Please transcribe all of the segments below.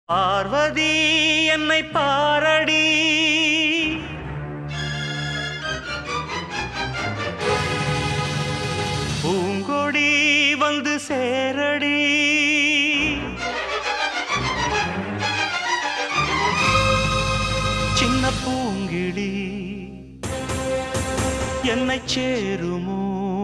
பார்வதி என்னை பாரடி, பூங்கொடி வந்து சேரடி, சின்ன பூங்கிடி என்னை சேருமோ,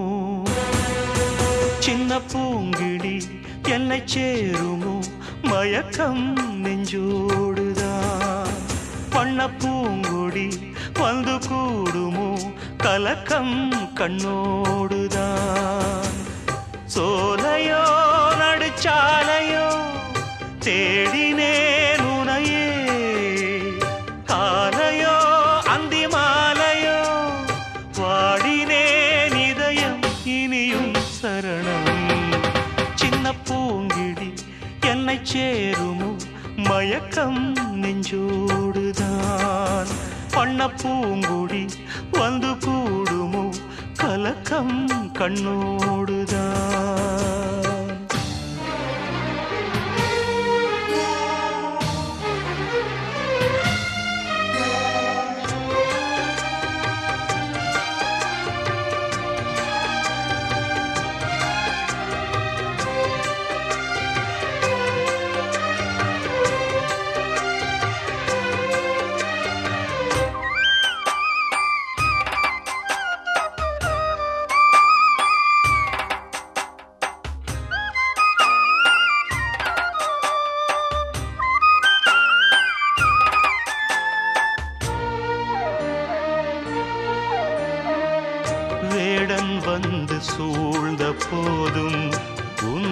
சின்ன பூங்கிடி என்னை சேருமோ, மயக்கம் நெஞ்சோடுதான், பண்ண பூங்கொடி வந்து கூடுமோ, கலக்கம் கண்ணோடுதான், சோலையோ நடுச்சாலையோ தேடினேன் உனையே, காலையோ அந்தி மாலையோ வாடினேன் இதயம் இனியும் சரணம், சின்ன பூங்கிடி என்னை சேருமோ, மயக்கம் நெஞ்சோடுதான், பண்ண பூங்குடி வந்து கூடுமோ, கலக்கம் கண்ணோடுதான். வேடன் வந்து சூழ்ந்த போதும் உன்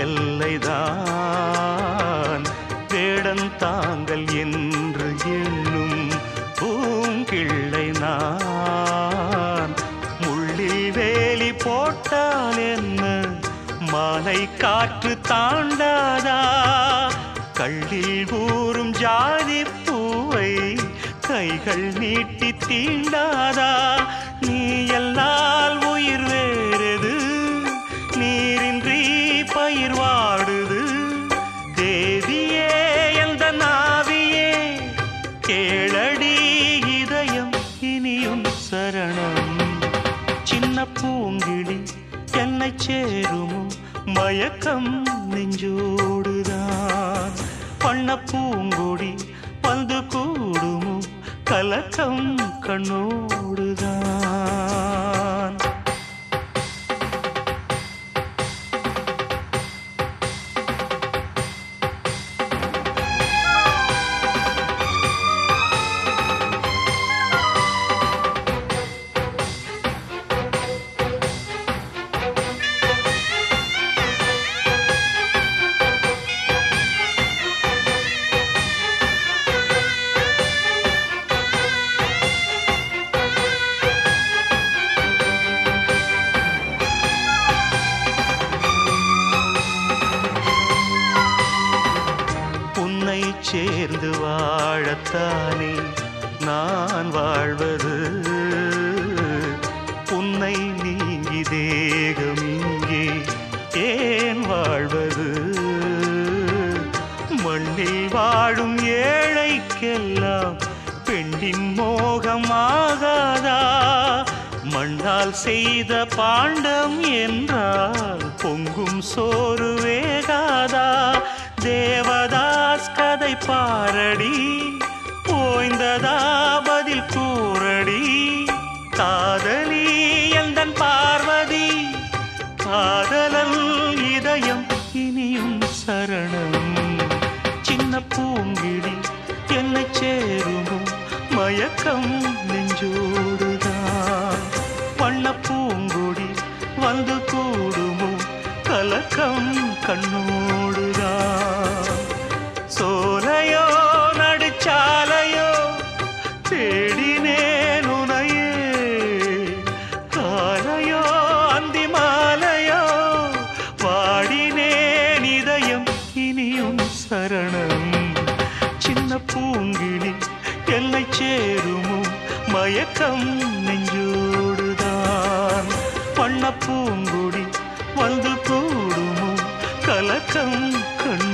எல்லைதான், வேடன் தாங்கள் என்று எண்ணும் பூங்கிள்ளை நான், முள்ளில் வேலி போட்டால் என்ன மாலை காற்று தாண்டாதா, கள்ளில் ஊறும் ஜாதி பூவை கைகள் நீட்டி தீண்டாதா, நீ எல்லால் உயிர் வேறது, நீரின்றி பயிர் வாடுது, தேவியே எந்த நாவியே கேளடி இதயம் இனியும் சரணம், சின்ன பூங்கிடி என்னை சேருமோ, மயக்கம் நெஞ்சோடுதான், பண்ண பூங்கொடி வந்து கூடுமோ, கலக்கம் கண்ணோடுதான். சேர்ந்து வாழத்தானே நான் வாழ்வது, உன்னை நீங்கி தேகம் இங்கே ஏன் வாழ்வது, மண்ணில் வாழும் ஏழைக்கெல்லாம் பெண்ணின் மோகமாகாதா, மண்ணால் செய்த பாண்டம் என்றால் பொங்கும் சோறு வேகாதா, தேவதாஸ் கதை பாரடி, ஓய்ந்ததா பதில் கூறடி, காதலி எந்தன் பார்வதி, காதலன் இதயம் இனியும் சரணம், சின்ன பூங்கிடி என்னை சேருமோ, மயக்கம் நெஞ்சோடுதான், பண்ண பூங்குடி வந்து கூடுமோ, கலக்கம் கண்ணோடுதான், சோலையோ நடுச்சாலையோ தேடினேன் உனையே, காலையோ அந்தி மாலையோ வாடினேன் இதயம் இனியும் சரணம், சின்ன பூங்கிடி என்னை சேருமோ, மயக்கம் நெஞ்சோடுதான், பண்ண பூங்குடி வந்து கூடுமோ, கலக்கம் கண்